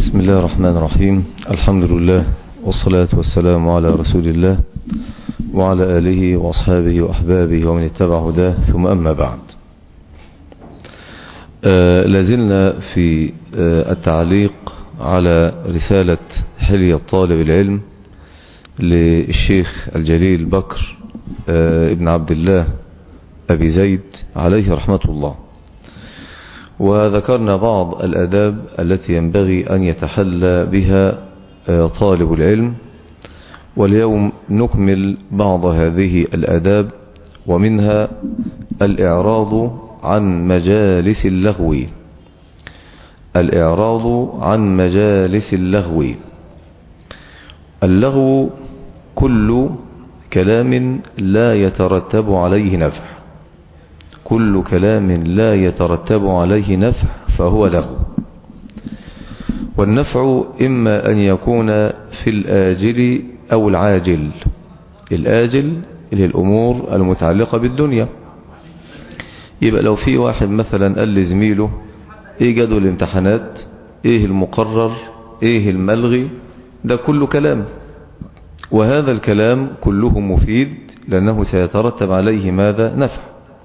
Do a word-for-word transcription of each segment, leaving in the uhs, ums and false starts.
بسم الله الرحمن الرحيم. الحمد لله والصلاة والسلام على رسول الله وعلى آله وأصحابه وأحبابه ومن اتبع هداه، ثم أما بعد. آه لازلنا في آه التعليق على رسالة حلية طالب العلم للشيخ الجليل بكر آه ابن عبد الله أبي زيد عليه رحمة الله، وذكرنا بعض الآداب التي ينبغي أن يتحلى بها طالب العلم، واليوم نكمل بعض هذه الآداب، ومنها الإعراض عن مجالس اللغو. الإعراض عن مجالس اللغو. اللغو كل كلام لا يترتب عليه نفع، كل كلام لا يترتب عليه نفع فهو لغو. والنفع إما أن يكون في الآجل أو العاجل. الآجل اللي هي الأمور المتعلقة بالدنيا. يبقى لو في واحد مثلا قال لزميله ايه جدول الامتحانات، ايه المقرر، ايه الملغي، ده كله كلام، وهذا الكلام كله مفيد لأنه سيترتب عليه ماذا؟ نفع.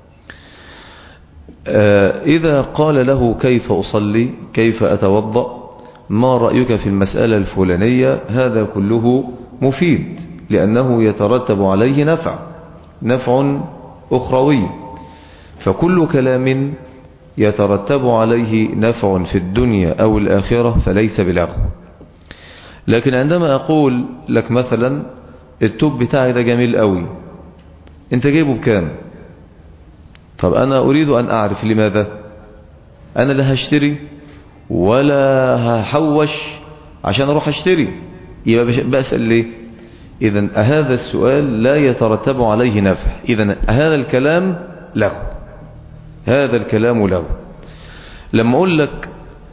إذا قال له كيف أصلي، كيف أتوضأ، ما رأيك في المسألة الفلانية، هذا كله مفيد لأنه يترتب عليه نفع، نفع أخروي. فكل كلام يترتب عليه نفع في الدنيا أو الآخرة فليس بلغو. لكن عندما أقول لك مثلا التوب بتاعي ده جميل قوي، انت جايبه بكام؟ طب أنا أريد أن أعرف لماذا. أنا لا هشتري ولا هحوش عشان أروح أشتري، يبقى بأسأل ليه؟ إذن هذا السؤال لا يترتب عليه نفع، إذن هذا الكلام لغو، هذا الكلام لغو. لما أقول لك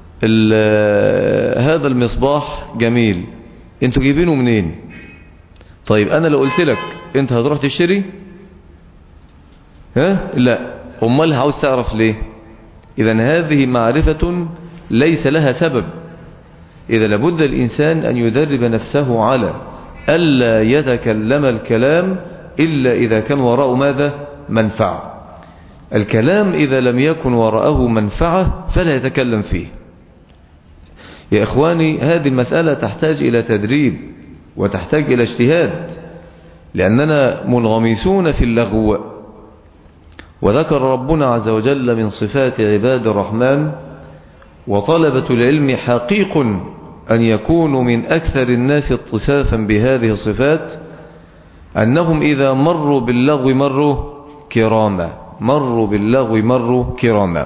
هذا المصباح جميل، أنتوا جايبينه منين؟ طيب أنا لو قلت لك أنت هتروح تشتري، ها؟ لا، امال عاوز تعرف ليه؟ اذا هذه معرفة ليس لها سبب. اذا لابد الانسان ان يدرب نفسه على الا يتكلم الكلام الا اذا كان وراءه ماذا؟ منفعة. الكلام اذا لم يكن وراءه منفعة فلا يتكلم فيه. يا اخواني، هذه المسألة تحتاج الى تدريب وتحتاج الى اجتهاد، لاننا منغمسون في اللغو. وذكر ربنا عز وجل من صفات عباد الرحمن: وطلبة العلم حقيق أن يكونوا من أكثر الناس اتصافا بهذه الصفات، أنهم إذا مروا باللغو مروا كراما، مروا باللغو مروا كراما.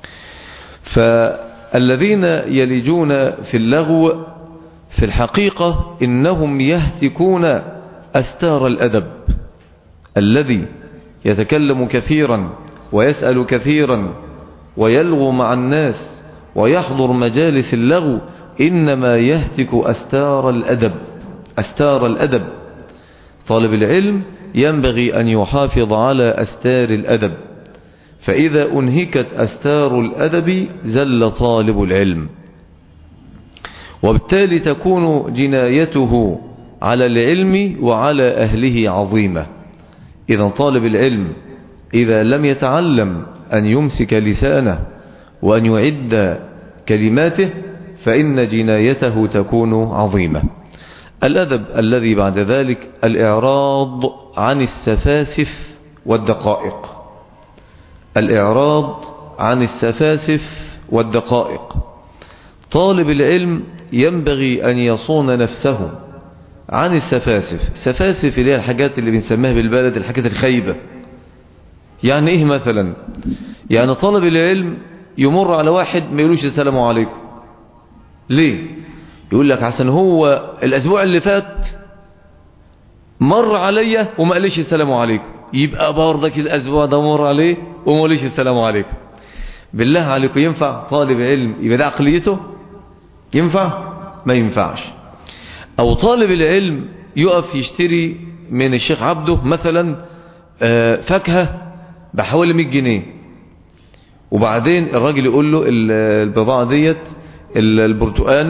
فالذين يلجون في اللغو في الحقيقة إنهم يهتكون أستار الأدب. الذي يتكلم كثيرا ويسأل كثيرا ويلغو مع الناس ويحضر مجالس اللغو إنما يهتك أستار الأدب، أستار الأدب. طالب العلم ينبغي أن يحافظ على أستار الأدب، فإذا أنهكت أستار الأدب زل طالب العلم، وبالتالي تكون جنايته على العلم وعلى أهله عظيمة. إذا طالب العلم إذا لم يتعلم أن يمسك لسانه وأن يعد كلماته فإن جنايته تكون عظيمة. الأدب الذي بعد ذلك الإعراض عن السفاسف والدقائق. الإعراض عن السفاسف والدقائق. طالب العلم ينبغي أن يصون نفسه عن السفاسف. السفاسف اللي هي الحاجات اللي بنسميها بالبلد الحاجات الخيبة. يعني ايه مثلا؟ يعني طالب العلم يمر على واحد ما يقولوش السلام عليكم. ليه؟ يقول لك عشان هو الاسبوع اللي فات مر عليا وما قاليش السلام عليكم، يبقى برضك الاسبوع ده مر عليه وما قاليش السلام عليكم. بالله عليكم ينفع طالب علم يبقى ده عقليته؟ ينفع؟ ما ينفعش. او طالب العلم يقف يشتري من الشيخ عبده مثلا فاكهة بحوالي مية جنيه، وبعدين الراجل يقول له البضاعة ديت البرتقان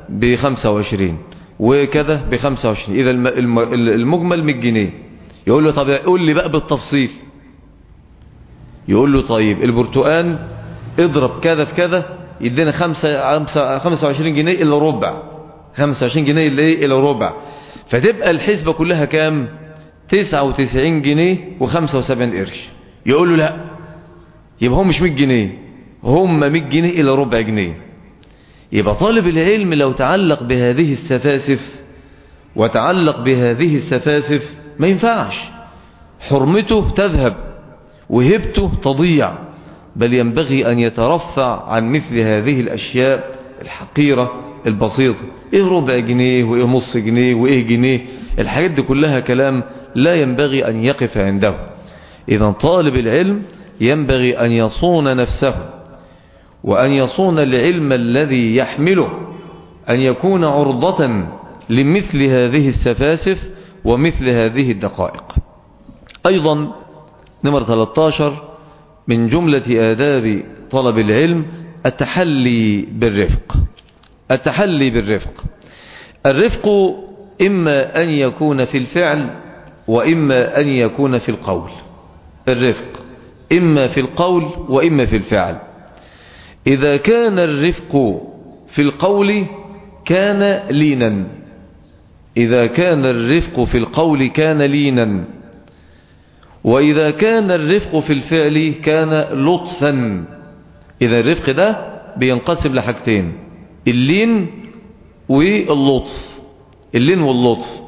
بخمسة وعشرين وكذا بخمسة وعشرين، إذا المجمل مية جنيه. يقول له طب قول لي بقى بالتفصيل. يقول له طيب البرتقان اضرب كذا في كذا يدينا خمسة وعشرين جنيه إلا ربع، خمسة وعشرين جنيه إلا إيه إلا ربع، فتبقى الحسبة كلها كام؟ تسعة وتسعين جنيه وخمسة وسبعين قرش. يقول له لا، يبقى هم مش مية جنيه، هم مية جنيه إلا ربع جنيه. يبقى طالب العلم لو تعلق بهذه السفاسف وتعلق بهذه السفاسف ما ينفعش، حرمته تذهب وهبته تضيع، بل ينبغي أن يترفع عن مثل هذه الأشياء الحقيرة البسيطة. إيه ربع جنيه وإيه نص جنيه وإيه جنيه، الحاجات دي كلها كلام لا ينبغي أن يقف عنده. إذا طالب العلم ينبغي أن يصون نفسه وأن يصون العلم الذي يحمله، أن يكون عرضة لمثل هذه السفاسف ومثل هذه الدقائق. أيضا نمرة ثلاثة عشر من جملة آداب طلب العلم التحلي بالرفق. التحلي بالرفق، الرفق إما أن يكون في الفعل وإما أن يكون في القول. الرفق إما في القول وإما في الفعل. إذا كان الرفق في القول كان لينا، إذا كان الرفق في القول كان لينا، وإذا كان الرفق في الفعل كان لطفا. إذا الرفق ده بينقسم لحاجتين، اللين واللطف. اللين واللطف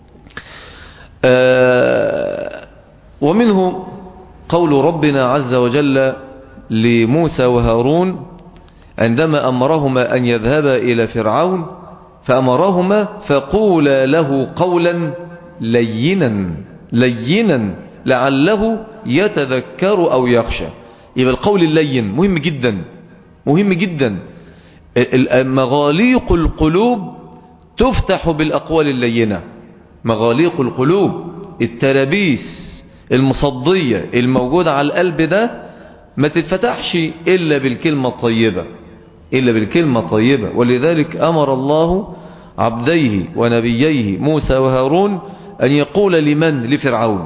آه ومنه قول ربنا عز وجل لموسى وهارون عندما أمرهما أن يذهبا إلى فرعون، فأمرهما فقولا له قولا لينا لينا لعله يتذكر أو يخشى. يبقى القول اللين مهم جدا، مهم جدا. مغاليق القلوب تفتح بالأقوال اللينة. مغاليق القلوب، الترابيس المصدية الموجودة على القلب ده ما تتفتحش إلا بالكلمة الطيبة، إلا بالكلمة الطيبة. ولذلك أمر الله عبديه ونبييه موسى وهارون أن يقول لمن؟ لفرعون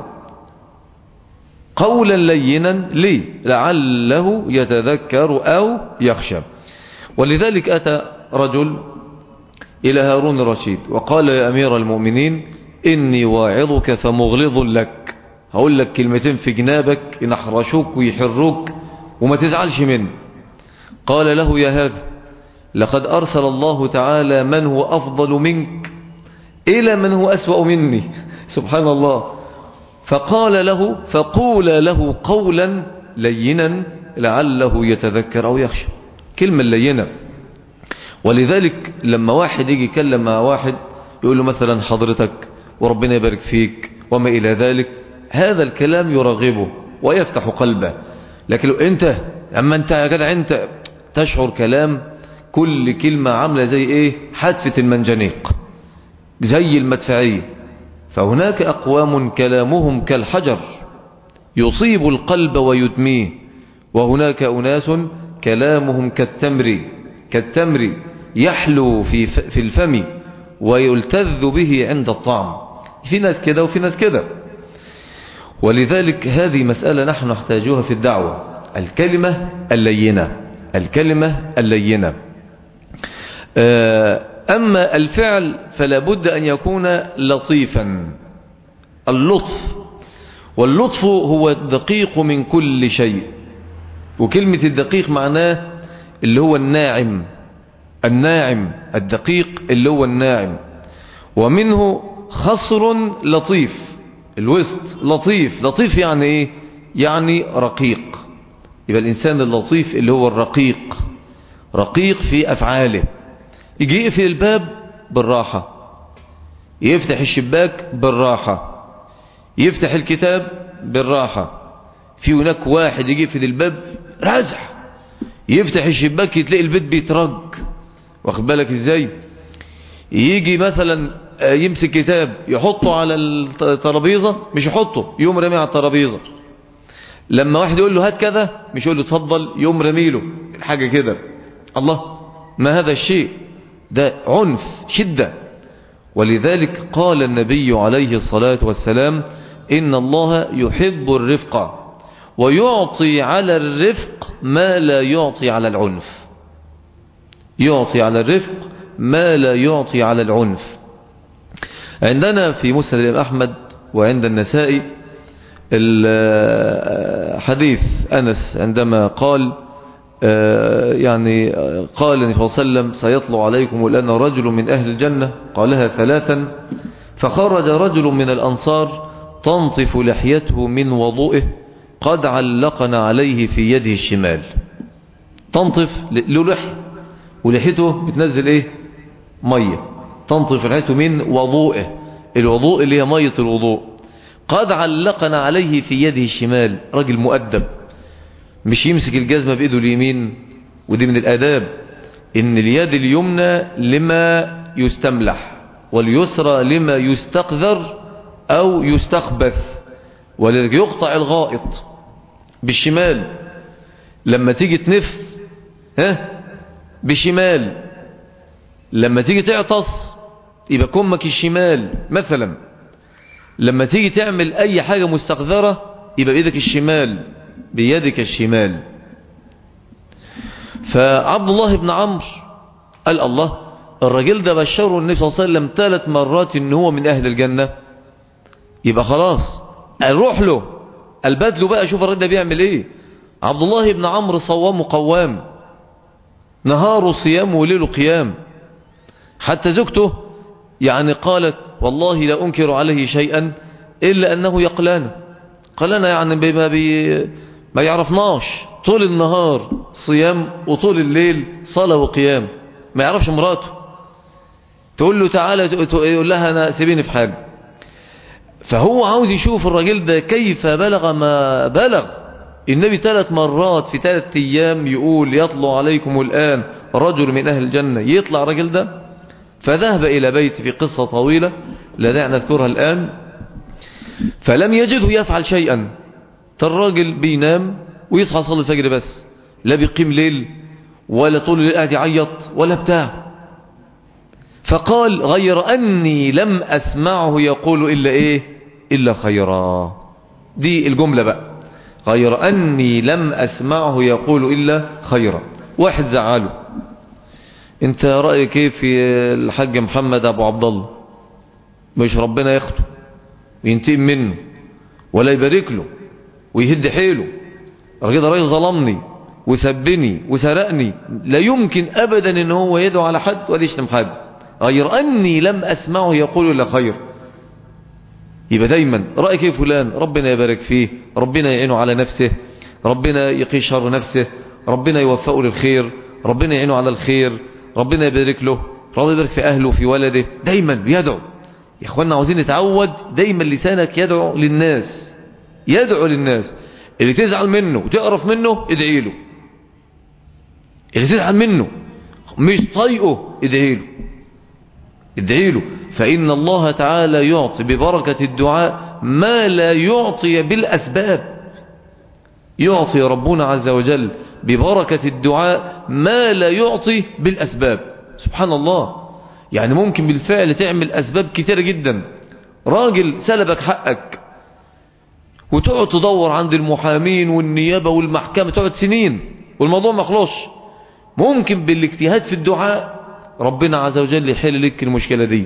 قولا لينا ليه؟ لعله يتذكر أو يخشى. ولذلك أتى رجل إلى هارون الرشيد وقال يا أمير المؤمنين إني واعظك فمغلظ لك، هقول لك كلمتين في جنابك ينحرشوك ويحروك وما تزعلش منه. قال له يا هذا لقد أرسل الله تعالى من هو أفضل منك إلى من هو أسوأ مني سبحان الله. فقال له فقول له قولا لينا لعله يتذكر أو يخشى. كلمة لينة. ولذلك لما واحد يجي يكلم مع واحد يقول له مثلا حضرتك وربنا يبارك فيك وما إلى ذلك، هذا الكلام يرغبه ويفتح قلبه. لكن لو انت اما انت يا جدع انت تشعر كلام كل كلمة عاملة زي ايه؟ حادثة المنجنيق، زي المدفعية. فهناك أقوام كلامهم كالحجر يصيب القلب ويدميه، وهناك أناس كلامهم كالتمر كالتمر يحلو في في الفم ويلتذ به عند الطعم. في ناس كده وفي ناس كده. ولذلك هذه مسألة نحن نحتاجها في الدعوة، الكلمة اللينة، الكلمة اللينة. أما الفعل فلا بد أن يكون لطيفا. اللطف، واللطف هو الدقيق من كل شيء. وكلمة الدقيق معناه اللي هو الناعم، الناعم الدقيق اللي هو الناعم. ومنه خصر لطيف، الوسط لطيف. لطيف يعني ايه؟ يعني رقيق. يبقى الإنسان اللطيف اللي هو الرقيق، رقيق في أفعاله. يجي يقفل الباب بالراحة، يفتح الشباك بالراحة، يفتح الكتاب بالراحة. في هناك واحد يجي يقفل الباب رازح، يفتح الشباك تلاقي البيت بيترج. واخد بالك ازاي؟ يجي مثلا يمسك كتاب يحطه على الترابيزة، مش يحطه، يوم رميه على الترابيزة. لما واحد يقول له هات كذا مش يقول له اتفضل، يوم رميله الحاجة كده. الله، ما هذا الشيء؟ ده عنف شدة. ولذلك قال النبي عليه الصلاة والسلام إن الله يحب الرفق ويعطي على الرفق ما لا يعطي على العنف. يعطي على الرفق ما لا يعطي على العنف. عندنا في مسند الإمام أحمد وعند النسائي حديث أنس عندما قال يعني قال النبي صلى الله عليه وسلم سيطلع عليكم الآن رجل من أهل الجنة، قالها ثلاثا، فخرج رجل من الأنصار تنطف لحيته من وضوئه قد علقنا عليه في يده الشمال. تنطف له لحية ولحيته بتنزل ايه؟ مية. تنطف لحيته من وضوئه، الوضوء اللي هي مية الوضوء. قد علقنا عليه في يده الشمال. رجل مؤدب مش يمسك الجزمة بإيده اليمين، ودي من الآداب إن اليد اليمنى لما يستملح واليسرى لما يستقذر أو يستخبث. ولذلك يقطع الغائط بالشمال، لما تيجي تنف ها بالشمال، لما تيجي تعطس يبقى كمك الشمال مثلا، لما تيجي تعمل أي حاجة مستقذرة يبقى بإيدك الشمال، بيدك الشمال. فعبد الله بن عمرو قال الله، الرجل ده بشره النبي صلى الله عليه وسلم ثلاث مرات ان هو من اهل الجنة، يبقى خلاص اروح له البدله بقى اشوف الرجل ده بيعمل ايه. عبد الله بن عمرو صوام قوام، نهاره صيام وليله قيام. حتى زوجته يعني قالت والله لا انكر عليه شيئا الا انه يقلان. قلنا يعني بما بي ما يعرفناش، طول النهار صيام وطول الليل صلاة وقيام، ما يعرفش مراته. تقول له تعالى يقول لها أنا سيبيني في حاجة. فهو عاوز يشوف الراجل ده كيف بلغ ما بلغ. النبي ثلاث مرات في ثلاث أيام يقول يطلع عليكم الآن رجل من أهل الجنة، يطلع الراجل ده. فذهب إلى بيت في قصة طويلة لا داعي نذكرها الآن، فلم يجده يفعل شيئا. الراجل بينام ويصحى يصلي الفجر بس، لا بيقيم ليل ولا طول الليل قاعد يعيط ولا بتاع. فقال غير أني لم أسمعه يقول إلا إيه إلا خيرا. دي الجملة بقى، غير أني لم أسمعه يقول إلا خيرا. واحد زعله، انت رأيك كيف في الحاج محمد أبو عبد الله؟ مش ربنا ياخده وينتقم منه ولا يبارك له ويهد حيله؟ الراجل ده راجل ظلمني وسبني وسرقني، لا يمكن أبدا ان هو يدعو على حد ولا يشتم حد. غير أني لم أسمعه يقول إلا خير. يبقى دايما رأيك كيف فلان؟ ربنا يبارك فيه، ربنا يعينه على نفسه، ربنا يقي شر نفسه، ربنا يوفقه للخير، ربنا يعينه على الخير، ربنا يبارك له، ربنا يبارك في أهله وفي ولده. دايما بيدعو. يا إخواننا عاوزين نتعود دايما لسانك يدعو للناس، يدعو للناس. اللي تزعل منه وتقرف منه ادعي له، اللي تزعل منه مش طايقه ادعي له، ادعي له. فإن الله تعالى يعطي ببركة الدعاء ما لا يعطي بالأسباب. يعطي ربنا عز وجل ببركة الدعاء ما لا يعطي بالأسباب. سبحان الله. يعني ممكن بالفعل تعمل أسباب كتيرة جدا. راجل سلبك حقك وتقعد تدور عند المحامين والنيابة والمحكمة، تقعد سنين والموضوع ما خلصش. ممكن بالاجتهاد في الدعاء ربنا عز وجل يحل لك المشكلة دي.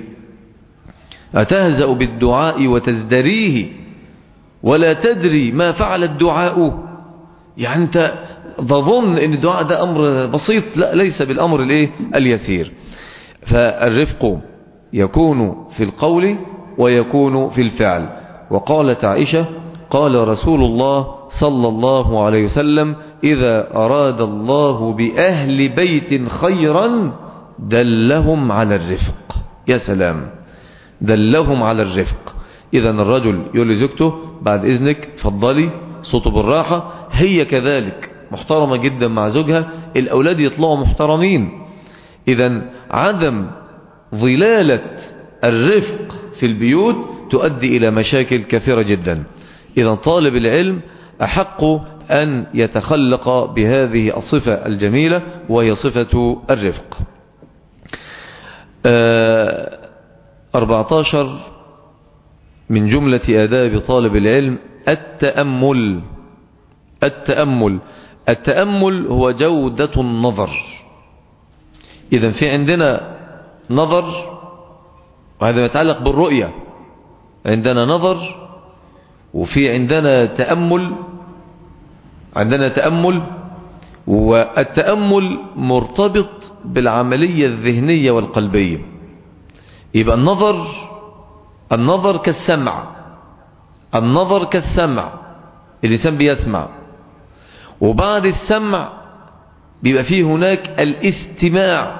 أتهزأ بالدعاء وتزدريه ولا تدري ما فعل الدعاء. يعني أنت تظن أن الدعاء ده أمر بسيط، لا، ليس بالأمر الإيه اليسير. فالرفق يكون في القول ويكون في الفعل. وقالت عائشة قال رسول الله صلى الله عليه وسلم إذا أراد الله بأهل بيت خيرا دلهم على الرفق. يا سلام، دلهم على الرفق. إذا الرجل يقول لزوجته بعد إذنك تفضلي، صوته بالراحة. هي كذلك محترمة جدا مع زوجها، الأولاد يطلعوا محترمين. إذا عدم ظلالة الرفق في البيوت تؤدي إلى مشاكل كثيرة جدا. إذا طالب العلم أحق أن يتخلق بهذه الصفة الجميلة وهي صفة الرفق. أربعة عشر من جملة آداب طالب العلم التأمل. التأمل التأمل هو جودة النظر. إذن في عندنا نظر، وهذا يتعلق بالرؤية، عندنا نظر وفي عندنا تأمل. عندنا تأمل، والتأمل مرتبط بالعملية الذهنية والقلبية. يبقى النظر النظر كالسمع النظر كالسمع الإنسان بيسمع، وبعد السمع بيبقى فيه هناك الاستماع.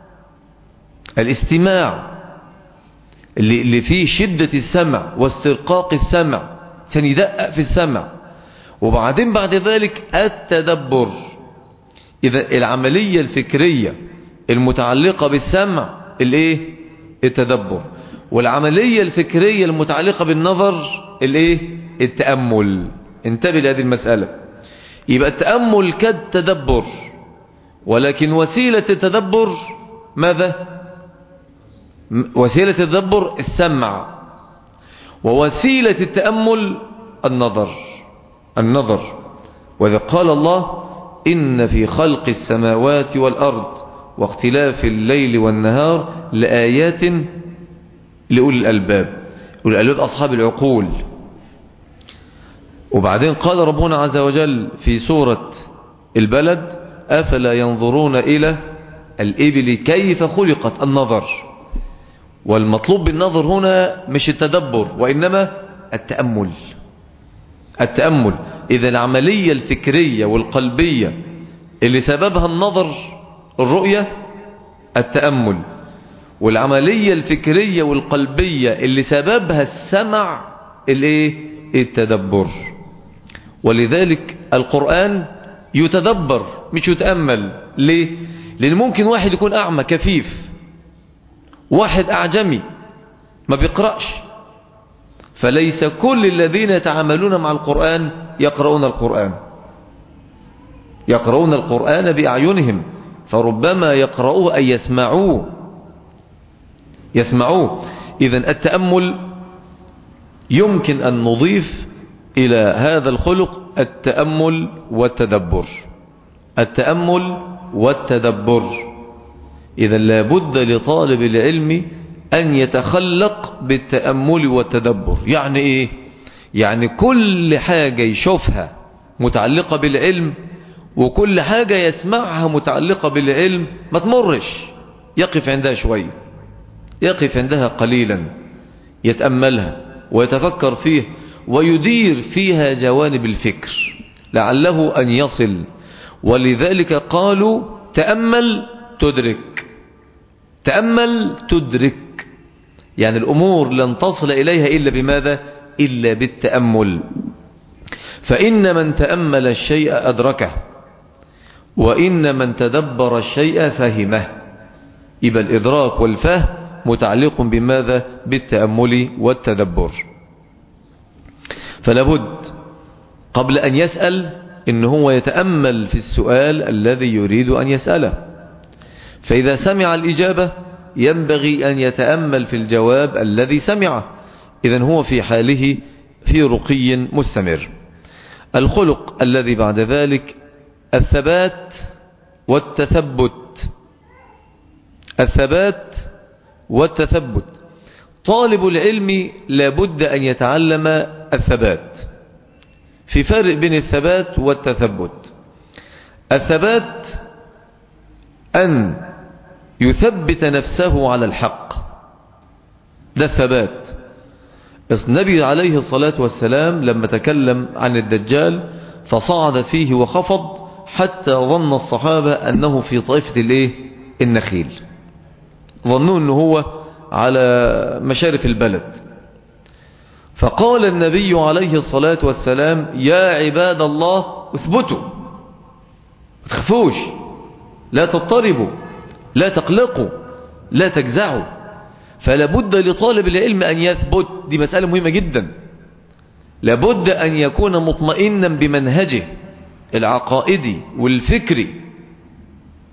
الاستماع اللي, اللي فيه شدة السمع واسترقاق السمع، عشان يدقق في السمع. وبعدين بعد ذلك التدبر. إذا العملية الفكرية المتعلقة بالسمع الايه؟ التدبر. والعملية الفكرية المتعلقة بالنظر الايه؟ التأمل. انتبه لهذه المسألة. يبقى التأمل كالتدبر، ولكن وسيلة التدبر ماذا؟ وسيلة التدبر السمع، ووسيلة التأمل النظر. النظر. وإذا قال الله: إن في خلق السماوات والأرض واختلاف الليل والنهار لآيات لأولي الألباب. أولي الألباب أصحاب العقول. وبعدين قال ربنا عز وجل في سورة البلد: أفلا ينظرون إلى الإبل كيف خلقت. النظر. والمطلوب بالنظر هنا مش التدبر، وإنما التأمل. التأمل. إذا العملية الفكرية والقلبية اللي سببها النظر الرؤية التأمل، والعملية الفكرية والقلبية اللي سببها السمع الايه؟ التدبر. ولذلك القرآن يتدبر مش يتأمل. ليه؟ لأن ممكن واحد يكون أعمى كفيف، واحد أعجمي ما بيقرأش، فليس كل الذين يتعاملون مع القرآن يقرؤون القرآن. يقرؤون القرآن بأعينهم، فربما يقرؤوه أي يسمعوه يسمعوه. إذن التأمل يمكن أن نضيف إلى هذا الخلق التأمل والتدبر. التأمل والتدبر. إذا لابد لطالب العلم أن يتخلق بالتأمل والتدبر. يعني إيه؟ يعني كل حاجة يشوفها متعلقة بالعلم، وكل حاجة يسمعها متعلقة بالعلم ما تمرش، يقف عندها شوية، يقف عندها قليلا، يتأملها ويتفكر فيه ويدير فيها جوانب الفكر لعله أن يصل. ولذلك قالوا: تأمل تدرك. تأمل تدرك. يعني الأمور لن تصل إليها إلا بماذا؟ إلا بالتأمل. فإن من تأمل الشيء أدركه، وإن من تدبر الشيء فهمه. يبقى الإدراك والفهم متعلق بماذا؟ بالتأمل والتدبر. فلابد قبل أن يسأل إن هو يتأمل في السؤال الذي يريد أن يسأله، فإذا سمع الإجابة ينبغي أن يتأمل في الجواب الذي سمعه. إذن هو في حاله في رقي مستمر. الخلق الذي بعد ذلك الثبات والتثبت. الثبات والتثبت. طالب العلم لابد أن يتعلم الثبات. في فرق بين الثبات والتثبت. الثبات أن يثبت نفسه على الحق، ده الثبات. النبي عليه الصلاة والسلام لما تكلم عن الدجال فصعد فيه وخفض حتى ظن الصحابة أنه في طائفة الايه؟ النخيل. ظنوا أنه هو على مشارف البلد. فقال النبي عليه الصلاة والسلام: يا عباد الله اثبتوا، ما تخافوش، لا تضطربوا، لا تقلقوا، لا تجزعوا. فلابد لطالب العلم أن يثبت. دي مسألة مهمة جدا. لابد أن يكون مطمئنا بمنهجه العقائدي والفكري.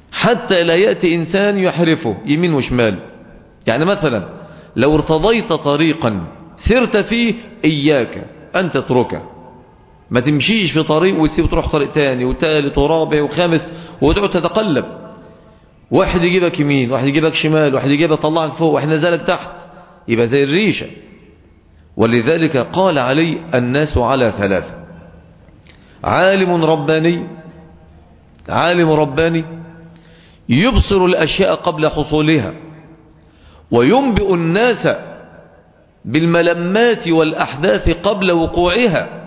حتى لا يأتي إنسان يحرفه يمين وشمال. يعني مثلا لو ارتضيت طريقا سرت فيه إياك أن تتركه، ما تمشيش في طريق وتسيب تروح طريق تاني وثالث ورابع وخامس وتقعد تتقلب، واحد يجيبك يمين واحد يجيبك شمال واحد يجيبك طلعك فوق واحد نزلك تحت، يبقى زي الريشة. ولذلك قال علي الناس على ثلاثة: عالم رباني، عالم رباني يبصر الأشياء قبل حصولها وينبئ الناس بالملمات والأحداث قبل وقوعها،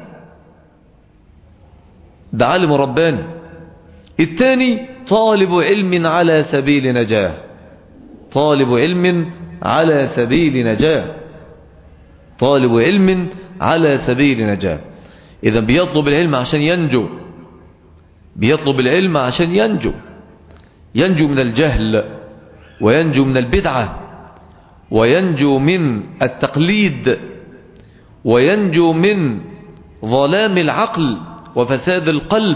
ده عالم رباني. الثاني طالب علم على سبيل نجاة، طالب علم على سبيل نجاة، طالب علم على سبيل نجاة. إذا بيطلب العلم عشان ينجو، بيطلب العلم عشان ينجو، ينجو من الجهل وينجو من البدعة وينجو من التقليد وينجو من ظلام العقل وفساد القلب.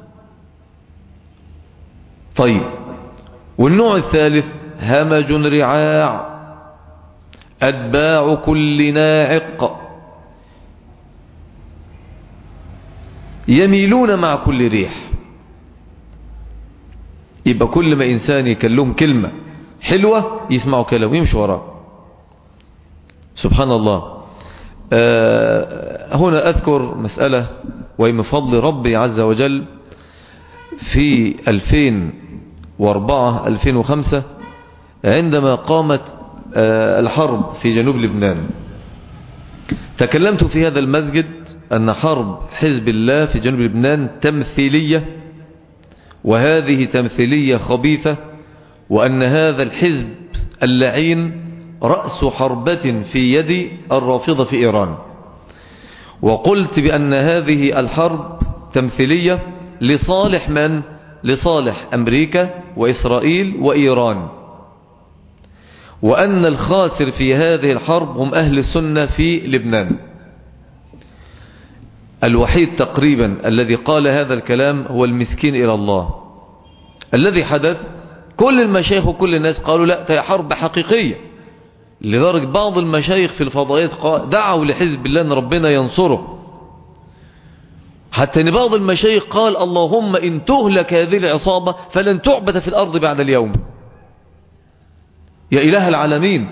طيب، والنوع الثالث همج رعاع أتباع كل ناعق يميلون مع كل ريح. يبقى كل ما إنسان يكلم كلمة حلوة يسمعوا كلام ويمشوا وراه. سبحان الله. آه هنا أذكر مسألة، ومن فضل ربي عز وجل في ألفين وأربعة ألفين وخمسة عندما قامت آه الحرب في جنوب لبنان، تكلمت في هذا المسجد أن حرب حزب الله في جنوب لبنان تمثيلية، وهذه تمثيلية خبيثة، وأن هذا الحزب اللعين رأس حربة في يد الرافضة في إيران. وقلت بأن هذه الحرب تمثيلية لصالح من؟ لصالح أمريكا وإسرائيل وإيران، وأن الخاسر في هذه الحرب هم أهل السنة في لبنان. الوحيد تقريبا الذي قال هذا الكلام هو المسكين إلى الله. الذي حدث كل المشايخ وكل الناس قالوا لا، ده حرب حقيقية، لدرجة بعض المشايخ في الفضائيات دعوا لحزب الله أن ربنا ينصره، حتى أن بعض المشايخ قال اللهم إن تهلك هذه العصابة فلن تعبد في الأرض بعد اليوم. يا إله العالمين.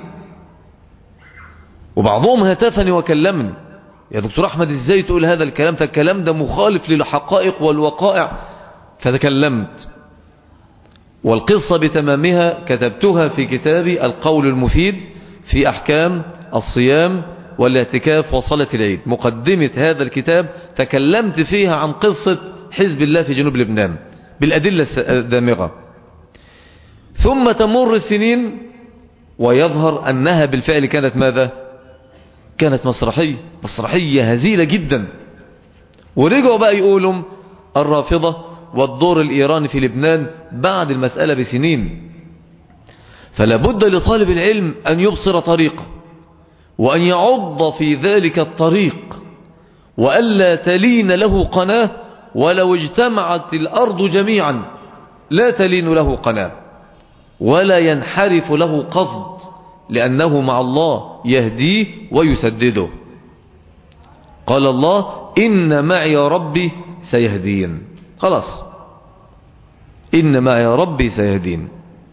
وبعضهم هتفني وكلمني: يا دكتور أحمد إزاي تقول هذا الكلام؟ الكلام ده مخالف للحقائق والوقائع. فتكلمت، والقصة بتمامها كتبتها في كتابي القول المفيد في أحكام الصيام والاعتكاف وصلاة العيد. مقدمة هذا الكتاب تكلمت فيها عن قصة حزب الله في جنوب لبنان بالأدلة الدامغة. ثم تمر السنين ويظهر أنها بالفعل كانت ماذا؟ كانت مسرحية، مسرحية هزيلة جدا. ورجعوا بقى يقولوا الرافضة والدور الإيراني في لبنان بعد المسألة بسنين. فلا بد لطالب العلم أن يبصر طريقه وأن يعض في ذلك الطريق، وألا تلين له قناة، ولو اجتمعت الأرض جميعا لا تلين له قناة ولا ينحرف له قصد، لأنه مع الله يهديه ويسدده. قال الله إن معي ربي سيهدين. خلاص، إن معي ربي سيهدين.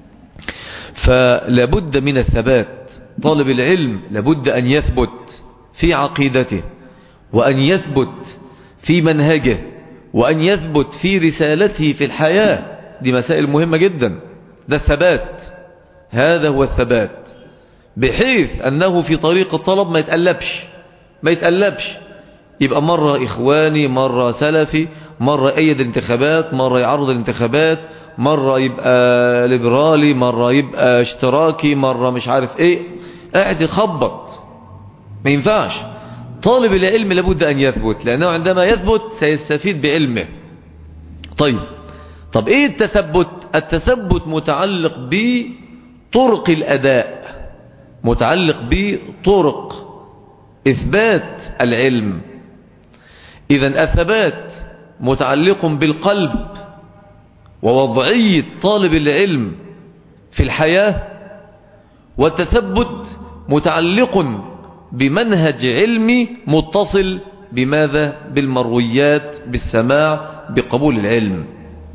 فلابد من الثبات. طالب العلم لابد أن يثبت في عقيدته، وأن يثبت في منهجه، وأن يثبت في رسالته في الحياة. دي مسائل مهمة جدا. ده الثبات، هذا هو الثبات، بحيث أنه في طريق الطلب ما يتقلبش ما يتقلبش يبقى مرة إخواني، مرة سلفي، مرة أيد الانتخابات، مرة يعرض الانتخابات، مرة يبقى ليبرالي، مرة يبقى اشتراكي، مرة مش عارف ايه، قاعد يخبط. ما ينفعش. طالب العلم لابد أن يثبت، لأنه عندما يثبت سيستفيد بعلمه. طيب طب ايه التثبت؟ التثبت متعلق بطرق الأداء، متعلق بطرق إثبات العلم. إذن الثبات متعلق بالقلب ووضعية طالب العلم في الحياة، والتثبت متعلق بمنهج علمي متصل بماذا؟ بالمرويات، بالسماع، بقبول العلم.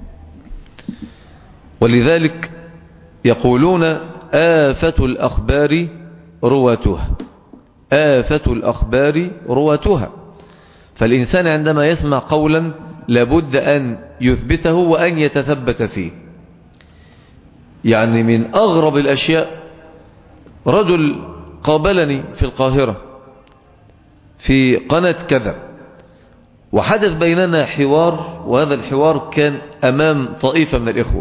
ولذلك يقولون آفة الأخبار رواتها، آفة الأخبار رواتها. فالإنسان عندما يسمع قولا لابد أن يثبته وأن يتثبت فيه. يعني من أغرب الأشياء، رجل قابلني في القاهرة في قناة كذا، وحدث بيننا حوار، وهذا الحوار كان أمام طائفة من الإخوة.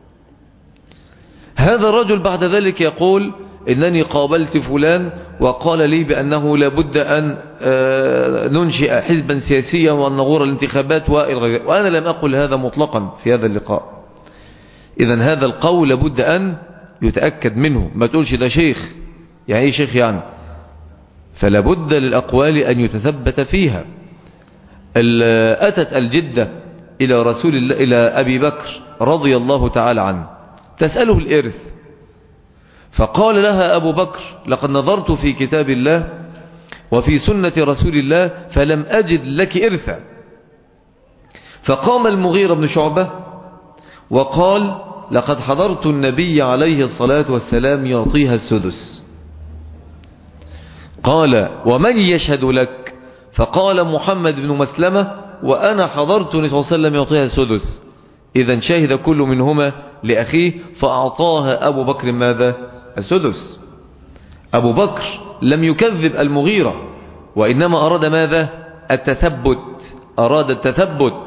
هذا الرجل بعد ذلك يقول إنني قابلت فلان وقال لي بأنه لابد أن ننشئ حزبا سياسيا وأن نغور الانتخابات، وأنا لم أقل هذا مطلقا في هذا اللقاء. إذن هذا القول لابد أن يتأكد منه، ما تقولش ده شيخ، يعني إيه شيخ يعني؟ فلابد للأقوال أن يتثبت فيها. أتت الجدة إلى رسول الله، إلى أبي بكر رضي الله تعالى عنه، تسأله الإرث، فقال لها أبو بكر لقد نظرت في كتاب الله وفي سنة رسول الله فلم أجد لك إرثا. فقام المغيرة بن شعبة وقال لقد حضرت النبي عليه الصلاة والسلام يعطيها السدس. قال ومن يشهد لك؟ فقال محمد بن مسلمة وأنا حضرت النبي صلى الله عليه وسلم يعطيها السدس. إذا شهد كل منهما لأخيه فأعطاها أبو بكر ماذا؟ السدس. أبو بكر لم يكذب المغيرة، وإنما أراد ماذا؟ التثبت، أراد التثبت.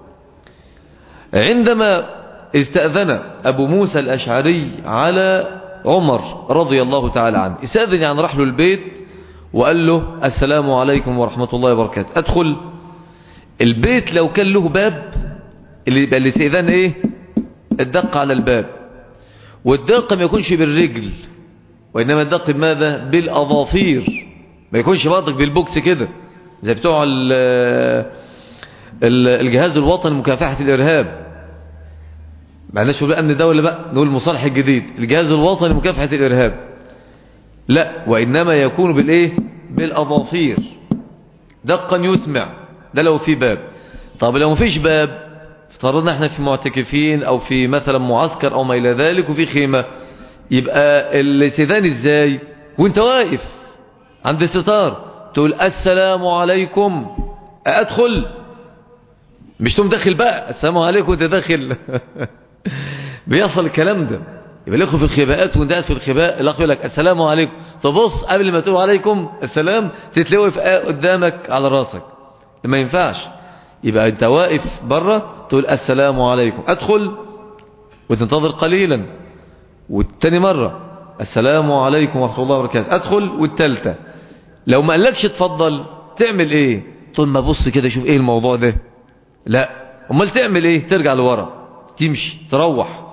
عندما استأذن أبو موسى الأشعري على عمر رضي الله تعالى عنه، استأذن يعني راح له البيت وقال له السلام عليكم ورحمة الله وبركاته، أدخل. البيت لو كان له باب، اللي يبقى الاستئذان ايه؟ الدق على الباب، والدق ما يكونش بالرجل، وإنما الدق بماذا؟ بالأظافير، ما يكونش باطق بالبوكس كده زي بتوع الجهاز الوطني لمكافحة الإرهاب. معناش نقول أمن دولة بقى، نقول المصطلح الجديد الجهاز الوطني لمكافحة الإرهاب، لا، وإنما يكون بالإيه؟ بالأظافير، دقا يسمع. ده لو في باب. طب لو مفيش باب، افترضنا احنا في معتكفين او في مثلا معسكر او ما الى ذلك وفي خيمة، يبقى الاستئذان ازاي؟ وانت واقف عند الستار تقول السلام عليكم ادخل، مش تقوم داخل بقى السلام عليكم وانت داخل. بيحصل الكلام ده. يبقى الاخوه في الخباءات وانت قاعد في الخباء، الاخ يقول لك السلام عليكم، تبص قبل ما تقول عليكم السلام تتلاقي واقف قدامك على راسك، ما ينفعش. يبقى انت واقف بره تقول السلام عليكم ادخل، وتنتظر قليلا، والتاني مرة السلام عليكم ورحمة الله وبركاته ادخل، والتالتة. لو ما قالكش اتفضل تعمل ايه؟ طول ما بص كده شوف ايه الموضوع ده، لا، امال تعمل ايه؟ ترجع لورا، تمشي، تروح.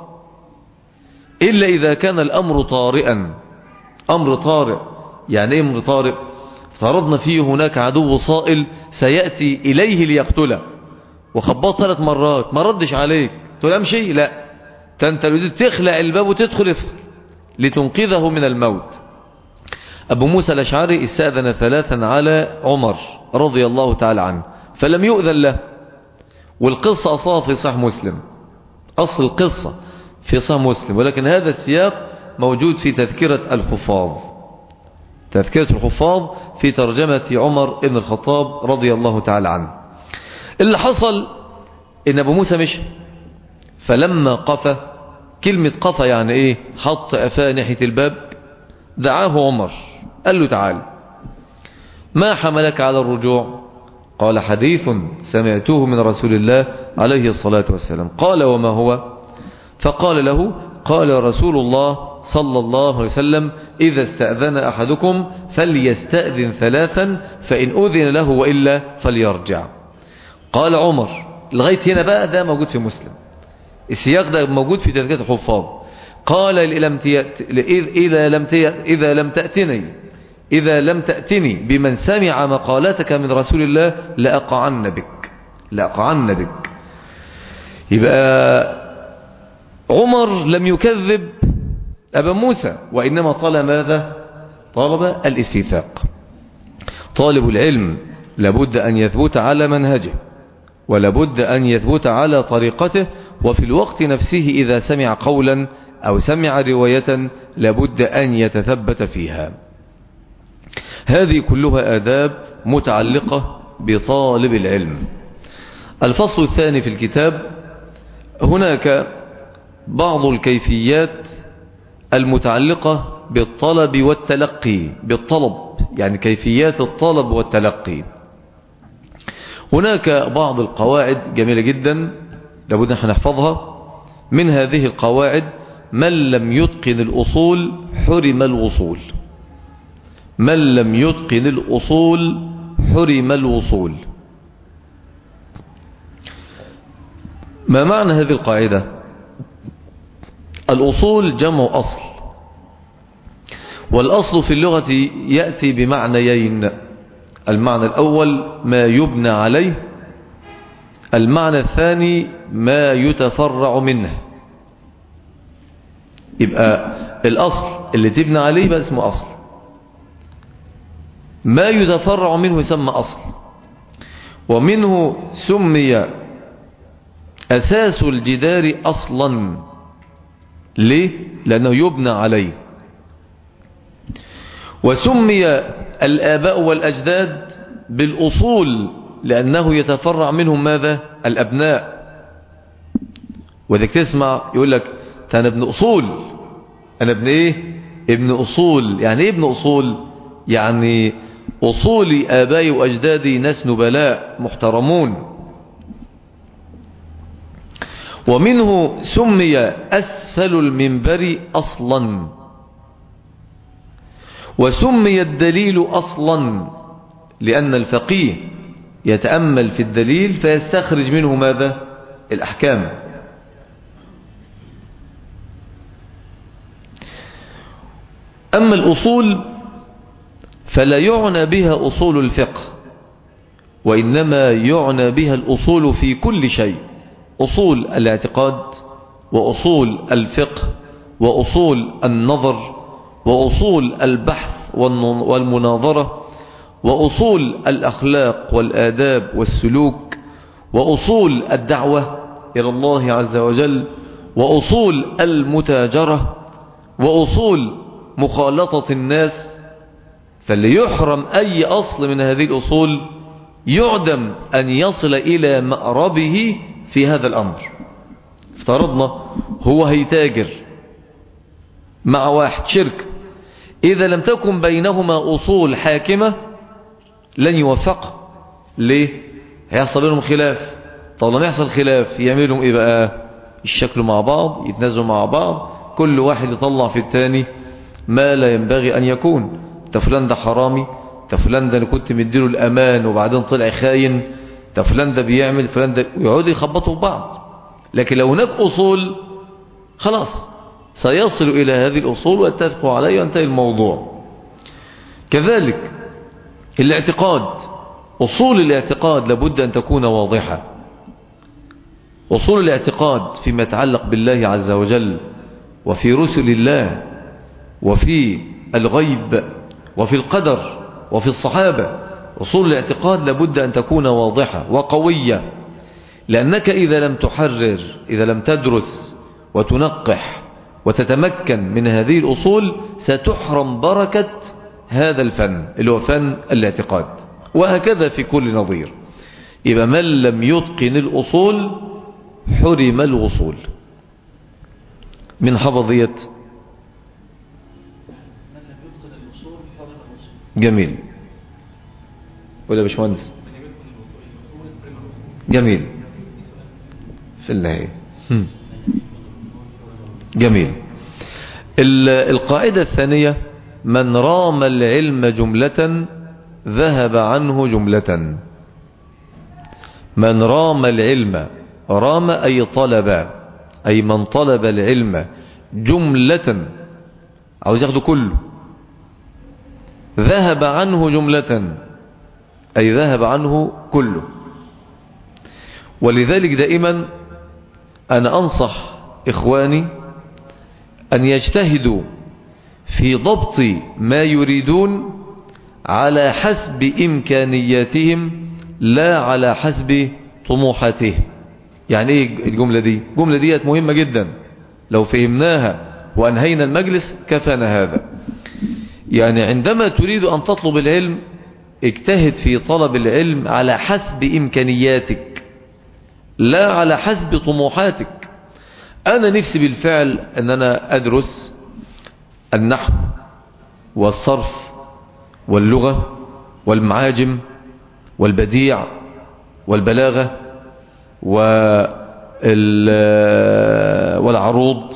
الا اذا كان الامر طارئا. امر طارئ يعني ايه امر طارئ؟ افترضنا فيه هناك عدو صائل سيأتي إليه ليقتله، وخبط ثلاث مرات ما ردش عليك، تقول امشي؟ لا، انت تخلع الباب وتدخل لتنقذه من الموت. أبو موسى الأشعري استأذن ثلاثا على عمر رضي الله تعالى عنه فلم يؤذن له. والقصة أصلا في صحيح مسلم، أصل القصة في صحيح مسلم، ولكن هذا السياق موجود في تذكرة الحفاظ، تذكرة الحفاظ في ترجمة عمر بن الخطاب رضي الله تعالى عنه. اللي حصل ان ابو موسى مشى، فلما قفى، كلمة قفى يعني ايه؟ حط قفاه ناحية الباب، دعاه عمر قال له تعال، ما حملك على الرجوع؟ قال حديث سمعته من رسول الله عليه الصلاة والسلام. قال وما هو؟ فقال له قال رسول الله صلى الله عليه وسلم إذا استأذن أحدكم فليستأذن ثلاثا فإن أذن له وإلا فليرجع. قال عمر، لغاية هنا بقى ده موجود في مسلم، السياق ده موجود في تذكرة الحفاظ. قال إذا لم إذا لم تأتني إذا لم تأتني بمن سمع مقالتك من رسول الله لأقعن بك لأقعن بك. يبقى عمر لم يكذب أبا موسى، وإنما طلب ماذا؟ طلب الاستيثاق. طالب العلم لابد أن يثبت على منهجه، ولابد أن يثبت على طريقته، وفي الوقت نفسه إذا سمع قولا أو سمع رواية لابد أن يتثبت فيها. هذه كلها آداب متعلقة بطالب العلم. الفصل الثاني في الكتاب، هناك بعض الكيفيات المتعلقة بالطلب والتلقي. بالطلب يعني كيفيات الطلب والتلقي. هناك بعض القواعد جميلة جدا لابد أن نحفظها. من هذه القواعد: من لم يتقن الأصول حرم الوصول. من لم يتقن الأصول حرم الوصول. ما معنى هذه القاعدة؟ الأصول جمع أصل، والأصل في اللغة يأتي بمعنيين: المعنى الأول ما يبنى عليه، المعنى الثاني ما يتفرع منه. يبقى الأصل اللي تبنى عليه بقى اسمه أصل، ما يتفرع منه يسمى أصل. ومنه سمي أساس الجدار أصلا. ليه؟ لأنه يبنى عليه. وسمي الآباء والأجداد بالأصول لأنه يتفرع منهم ماذا؟ الأبناء. وذلك تسمع يقول لك أنا ابن أصول. أنا ابن إيه؟ ابن أصول. يعني إيه ابن أصول؟ يعني أصول آبائي وأجدادي ناس نبلاء محترمون. ومنه سمي أسفل المنبر أصلا. وسمي الدليل أصلا لأن الفقيه يتأمل في الدليل فيستخرج منه ماذا؟ الأحكام. أما الأصول فلا يعنى بها أصول الفقه، وإنما يعنى بها الأصول في كل شيء: أصول الاعتقاد، وأصول الفقه، وأصول النظر، وأصول البحث والمناظرة، وأصول الأخلاق والآداب والسلوك، وأصول الدعوة إلى الله عز وجل، وأصول المتاجرة، وأصول مخالطة الناس. فاللي يحرم أي أصل من هذه الأصول يعدم أن يصل إلى مأربه في هذا الأمر. افترضنا هو هيتاجر مع واحد شركة، إذا لم تكن بينهما أصول حاكمة لن يوفق. ليه؟ هيحصل بينهم خلاف. طب لما يحصل خلاف يعملوا إيه بقى؟ يشكلوا مع بعض، يتنازلوا مع بعض، كل واحد يطلع في الثاني ما لا ينبغي أن يكون. تفلان ده حرامي، تفلان ده أنا كنت مديله الأمان وبعدين طلع خاين، تفلان ده بيعمل، فلان ده، ويقعدوا يخبطوا في بعض. لكن لو هناك أصول خلاص سيصل إلى هذه الأصول ويتفقوا عليه وانتهي الموضوع. كذلك الاعتقاد، أصول الاعتقاد لابد أن تكون واضحة. أصول الاعتقاد فيما يتعلق بالله عز وجل وفي رسل الله وفي الغيب وفي القدر وفي الصحابة، أصول الاعتقاد لابد أن تكون واضحة وقوية، لأنك إذا لم تحرر، إذا لم تدرس وتنقح وتتمكن من هذه الأصول ستحرم بركة هذا الفن اللي هو فن الاعتقاد. وهكذا في كل نظير. يبقى من لم يتقن الأصول حرم الوصول. من حفظية جميل ولا باشمهندس؟ جميل في النهاية. جميل. القاعدة الثانية: من رام العلم جملة ذهب عنه جملة. من رام العلم، رام أي طلب، أي من طلب العلم جملة، عاوز ياخده كله. ذهب عنه جملة أي ذهب عنه كله. ولذلك دائما أنا أنصح إخواني أن يجتهدوا في ضبط ما يريدون على حسب إمكانياتهم لا على حسب طموحاتهم. يعني إيه الجملة دي؟ الجملة دي مهمة جدا، لو فهمناها وأنهينا المجلس كفانا هذا. يعني عندما تريد أن تطلب العلم اجتهد في طلب العلم على حسب إمكانياتك لا على حسب طموحاتك. أنا نفسي بالفعل أن أنا أدرس النحو والصرف واللغة والمعاجم والبديع والبلاغة والعروض،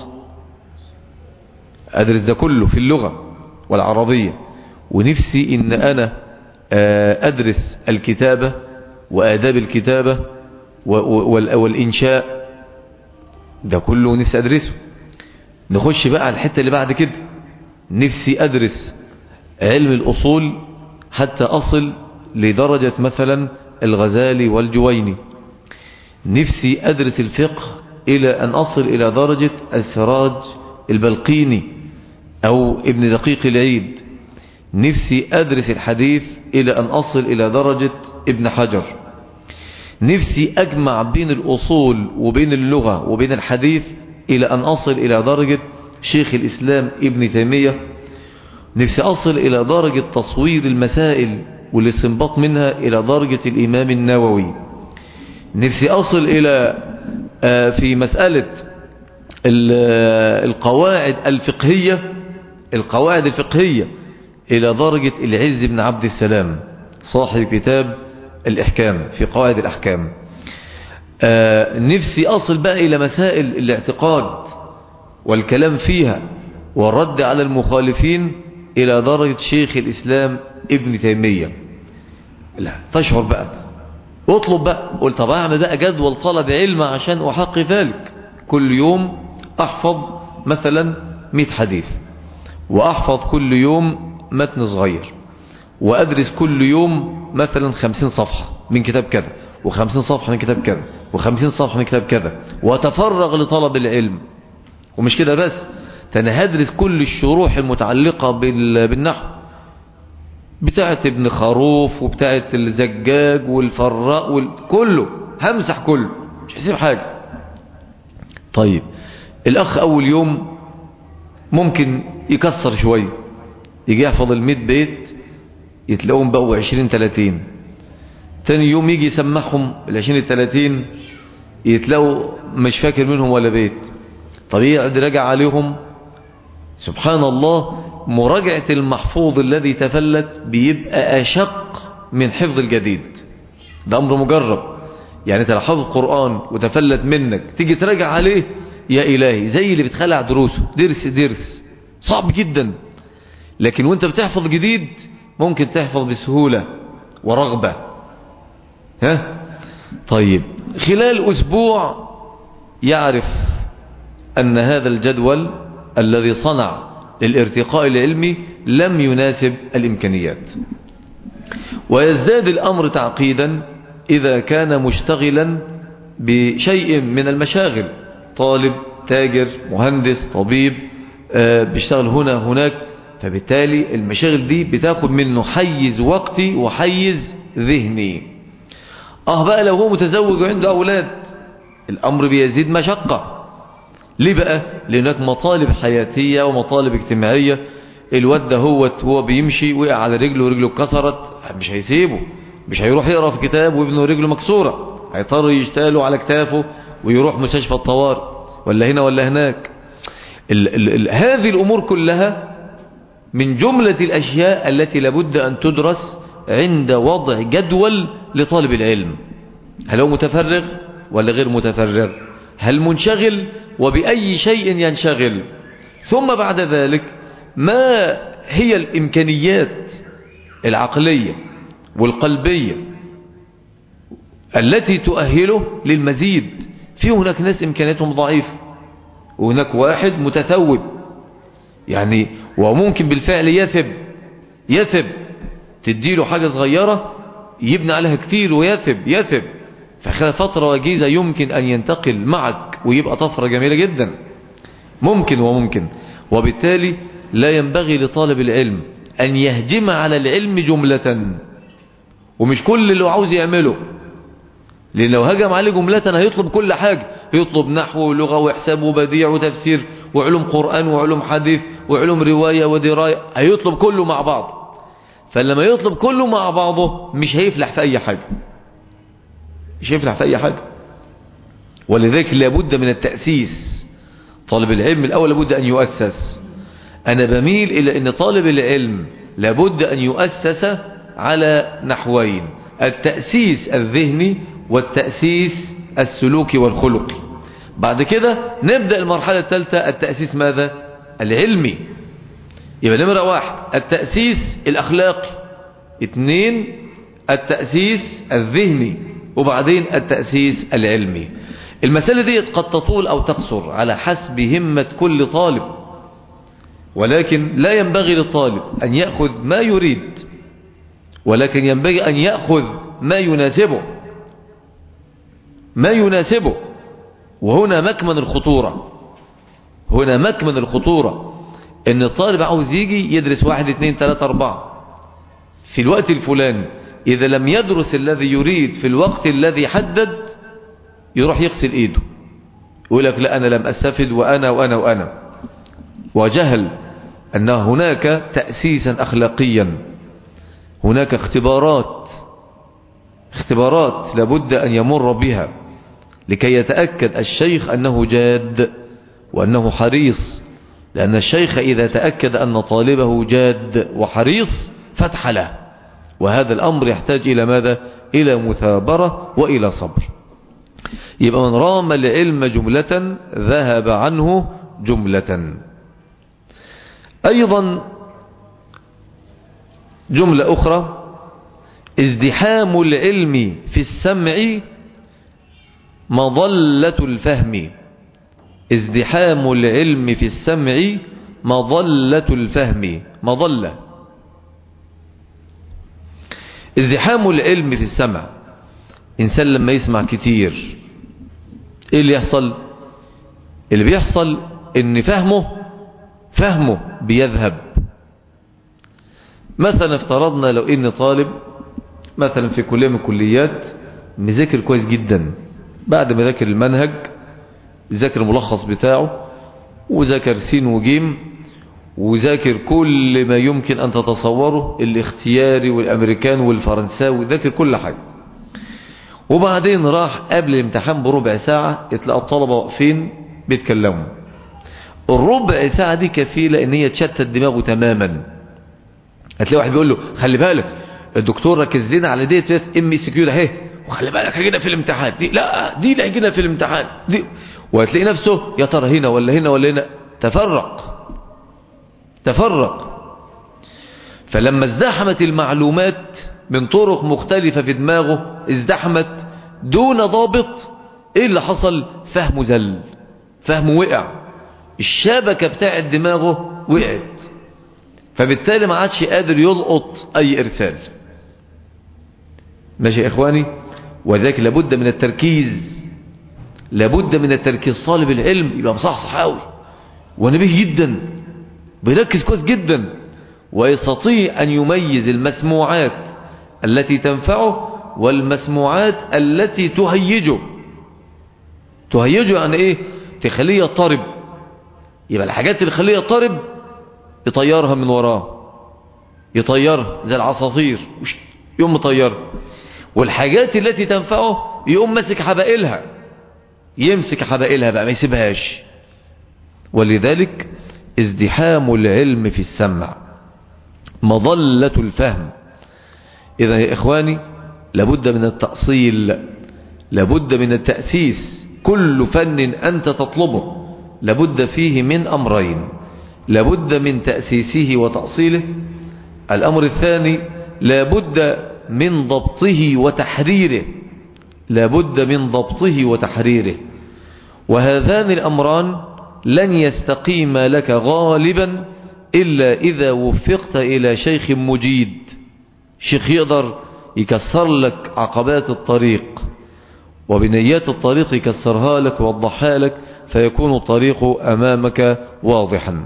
أدرس ده كله في اللغة والعربية. ونفسي إن أنا أدرس الكتابة وآداب الكتابة والإنشاء، ده كله نفسي أدرسه. نخش بقى على الحتة اللي بعد كده، نفسي أدرس علم الأصول حتى أصل لدرجة مثلا الغزالي والجويني. نفسي أدرس الفقه إلى أن أصل إلى درجة السراج البلقيني أو ابن دقيق العيد. نفسي أدرس الحديث إلى أن أصل إلى درجة ابن حجر. نفسي أجمع بين الأصول وبين اللغة وبين الحديث إلى أن أصل إلى درجة شيخ الإسلام ابن تيمية. نفسي أصل إلى درجة تصوير المسائل والاستنباط منها إلى درجة الإمام النووي. نفسي أصل إلى في مسألة القواعد الفقهية القواعد الفقهية إلى درجة العز بن عبد السلام صاحب كتاب الإحكام في قواعد الأحكام. نفسي أصل بقى إلى مسائل الاعتقاد والكلام فيها والرد على المخالفين إلى درجة شيخ الإسلام ابن تيمية. لا تشعر بقى، اطلب بقى، قل طب اعمل بقى جدول طلب علم عشان أحقق ذلك. كل يوم أحفظ مثلا مئة حديث، وأحفظ كل يوم متن صغير، وأدرس كل يوم مثلا خمسين صفحة من كتاب كذا، وخمسين صفحة من كتاب كذا، وخمسين صفحة من كتاب كذا، وأتفرغ لطلب العلم. ومش كده بس، أنا هدرس كل الشروح المتعلقة بالنحو بتاعة ابن خروف وبتاعة الزجاج والفراء وكله، همسح كله، مش هسيب حاجة. طيب الأخ أول يوم ممكن يكسر شوية، يجي يحفظ المئة بيت يتلاقوهم بقوا عشرين تلاتين. تاني يوم يجي يسمعهم العشرين التلاتين يتلاقوا مش فاكر منهم ولا بيت. طبيعي راجع عليهم. سبحان الله، مراجعة المحفوظ الذي تفلت بيبقى أشق من حفظ الجديد. ده أمر مجرب. يعني انت لو حافظ قرآن وتفلت منك تيجي تراجع عليه، يا إلهي زي اللي بتخلع دروسه درس درس، صعب جدا. لكن وانت بتحفظ جديد ممكن تحفظ بسهولة ورغبة. ها؟ طيب خلال أسبوع يعرف أن هذا الجدول الذي صنع للارتقاء العلمي لم يناسب الإمكانيات. ويزداد الأمر تعقيدا إذا كان مشتغلا بشيء من المشاغل، طالب، تاجر، مهندس، طبيب، آه بيشتغل هنا هناك. فبالتالي المشاغل دي بتاخد منه حيز وقتي وحيز ذهني. اه بقى لو هو متزوج وعنده أولاد الأمر بيزيد مشقة. ليه بقى؟ لأنك مطالب حياتية ومطالب اجتماعية. الواد ده هو هو بيمشي وقع على رجله ورجله اتكسرت، مش هيسيبه، مش هيروح يقرأ في كتاب وابنه رجله مكسورة، هيضطر يشتاله على كتافه ويروح مستشفى الطوارئ ولا هنا ولا هناك. ال ال ال هذه الأمور كلها من جملة الأشياء التي لابد أن تدرس عند وضع جدول لطالب العلم. هل هو متفرغ ولا غير متفرغ؟ هل منشغل وبأي شيء ينشغل؟ ثم بعد ذلك ما هي الإمكانيات العقلية والقلبية التي تؤهله للمزيد؟ في هناك ناس إمكانياتهم ضعيفة، وهناك واحد متثوب يعني، وممكن بالفعل يثب يثب تديله حاجة صغيرة يبني عليها كتير ويثب يثب. فخلال فترة وجيزة يمكن أن ينتقل معك ويبقى طفرة جميلة جدا، ممكن وممكن. وبالتالي لا ينبغي لطالب العلم أن يهجم على العلم جملة، ومش كل اللي عاوز يعمله، لأن لو هجم عليه جملة هيطلب كل حاجة، هيطلب نحو ولغة وحساب وبديع وتفسير وعلوم قرآن وعلوم حديث وعلوم رواية ودراية، هيطلب كله مع بعضه. فلما يطلب كله مع بعضه مش هيفلح في أي حاجة، مش هيفلح في أي حاجة. ولذلك لابد من التأسيس. طالب العلم الأول لابد أن يؤسس. أنا بميل إلى أن طالب العلم لابد أن يؤسس على نحوين: التأسيس الذهني والتأسيس السلوكي والخلقي. بعد كده نبدأ المرحلة الثالثة، التأسيس ماذا؟ العلمي. يبقى نمرة واحد التأسيس الأخلاقي، اثنين التأسيس الذهني، وبعدين التأسيس العلمي. المسألة دي قد تطول أو تقصر على حسب همة كل طالب، ولكن لا ينبغي للطالب أن يأخذ ما يريد، ولكن ينبغي أن يأخذ ما يناسبه، ما يناسبه. وهنا مكمن الخطورة، هنا مكمن الخطورة ان الطالب عاوز يجي يدرس واحد اثنين ثلاثة اربعة في الوقت الفلاني، اذا لم يدرس الذي يريد في الوقت الذي حدد يروح يغسل ايده يقول لك لا انا لم استفد وانا وانا وانا وجهل ان هناك تأسيسا اخلاقيا، هناك اختبارات اختبارات لابد ان يمر بها لكي يتأكد الشيخ انه جاد وانه حريص. لأن الشيخ إذا تأكد أن طالبه جاد وحريص فتح له، وهذا الأمر يحتاج إلى ماذا؟ إلى مثابرة وإلى صبر. يبقى من رام العلم جملة ذهب عنه جملة. أيضا جملة أخرى: ازدحام العلم في السمع مظلة الفهم. ازدحام العلم في السمع مظلة الفهم. مظلة ازدحام العلم في السمع. إنسان لما يسمع كتير إيه اللي يحصل؟ اللي بيحصل إن فهمه فهمه بيذهب. مثلا افترضنا لو إن طالب مثلا في كلية من الكليات مذاكر كويس جدا، بعد ما ذاكر المنهج ذاكر الملخص بتاعه وذاكر سين وجيم وذاكر كل ما يمكن أن تتصوره، الاختياري والأمريكان والفرنساوي، ذاكر كل حاجة. وبعدين راح قبل الامتحان بربع ساعة يتلاقى الطلبة واقفين بيتكلموا. الربع ساعة دي كفيلة ان هي تشتت دماغه تماما. هتلاقي واحد بيقول له خلي بالك الدكتور ركز لنا على ديت ام اس كيو ده اهي، وخلي بالك هيجينا في الامتحان دي، لا دي اللي هيجينا في الامتحان دي، وهتلاقي نفسه يا ترى هنا ولا هنا ولا هنا، تفرق تفرق. فلما ازدحمت المعلومات من طرق مختلفة في دماغه، ازدحمت دون ضابط، ايه اللي حصل؟ فهمه زل، فهمه وقع، الشبكة بتاعت دماغه وقعت، فبالتالي ما عادش قادر يلقط اي ارسال. ماشي يا اخواني؟ وذلك لابد من التركيز، لابد من التركيز. طالب العلم يبقى مصحصح قوي ونبيه جدا، بيركز كويس جدا، ويستطيع ان يميز المسموعات التي تنفعه والمسموعات التي تهيجه. تهيجه يعني ايه؟ تخليه يضطرب. يبقى الحاجات اللي تخليه يضطرب يطيرها من وراه، يطيرها زي العصافير يقوم مطيرها. والحاجات التي تنفعه يقوم ماسك حبائلها، يمسك حبائلها بقى ما يسيبهاش. ولذلك ازدحام العلم في السمع مظلة الفهم. إذا يا إخواني لابد من التأصيل، لابد من التأسيس. كل فن أنت تطلبه لابد فيه من أمرين: لابد من تأسيسه وتأصيله. الأمر الثاني لابد من ضبطه وتحريره، لابد من ضبطه وتحريره. وهذان الأمران لن يستقيم لك غالبا إلا إذا وفقت إلى شيخ مجيد، شيخ يقدر يكسر لك عقبات الطريق وبنيات الطريق يكسرها لك ووضحها لك فيكون الطريق أمامك واضحا.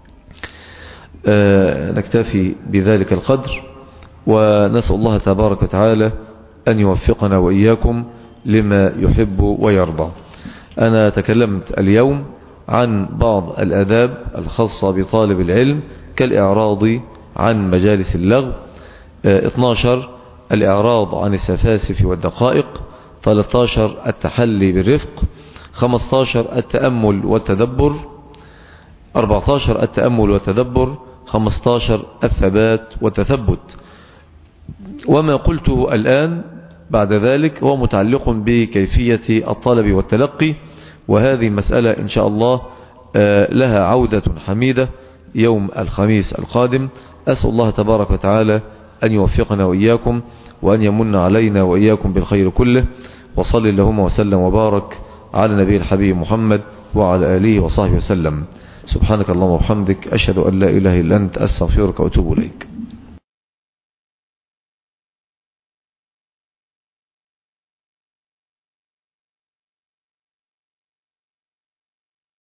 آه نكتفي بذلك القدر، ونسأل الله تبارك وتعالى أن يوفقنا وإياكم لما يحب ويرضى. أنا تكلمت اليوم عن بعض الآداب الخاصة بطالب العلم كالإعراض عن مجالس اللغو. آه اثني عشر الإعراض عن السفاسف والدقائق. ثلاثة عشر التحلي بالرفق. خمسة عشر التأمل والتدبر. أربعة عشر التأمل والتدبر. خمسة عشر الثبات والتثبت. وما قلته الآن بعد ذلك هو متعلق بكيفية الطلب والتلقي، وهذه مسألة إن شاء الله لها عودة حميدة يوم الخميس القادم. أسأل الله تبارك وتعالى أن يوفقنا وإياكم وأن يمن علينا وإياكم بالخير كله. وصل اللهم وسلم وبارك على نبي الحبيب محمد وعلى آله وصحبه وسلم. سبحانك اللهم وبحمدك، أشهد أن لا إله إلا أنت، أستغفرك وأتوب إليك.